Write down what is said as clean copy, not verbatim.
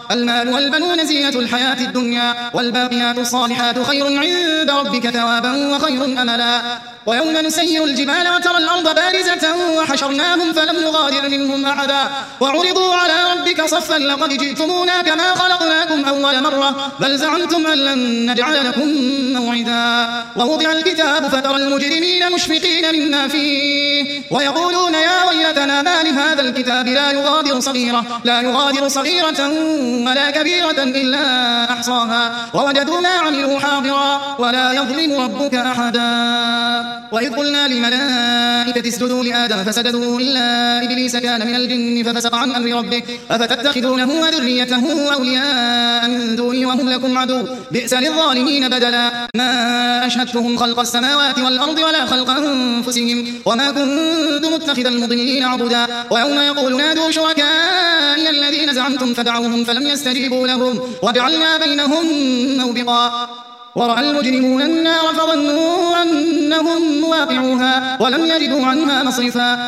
المال والبنون زينة الحياة الدنيا والباقيات الصالحات خير عند ربك ثوابا وخير أملا ويوم نسير الجبال وترى الأرض بارزة وحشرناهم فلم نغادر منهم أحدا وعرضوا على ربك صفا لقد جئتمونا كما خلقناكم أول مرة بل زعمتم أن لن نجعل لكم موعدا ووضع الكتاب فترى المجرمين مشفقين مما فيه ويقولون يا ويلتنا ما لهذا الكتاب لا يغادر صغيرة ولا كبيرة إلا أحصاها ووجدوا ما عملوا حاضرا ولا يظلم ربك أحدا وإذ قلنا للملائكة اسجدوا لآدم فسجدوا إلا إبليس كان من الجن ففسق عن أمر ربه أفتتخذونه وذريته أولياء من دوني وهم لكم عدو بئس للظالمين بدلا ما أشهدتهم خلق السماوات والأرض ولا خلق أنفسهم وما كنت متخذ المضلين عضدا ويوم يقول نادوا شركائي الذين زعمتم فدعوهم فلم يستجيبوا لهم وجعلنا بينهم موبقا ورأى المجرمون النار فظنوا أنهم واقعوها ولم يجدوا عنها مصرفا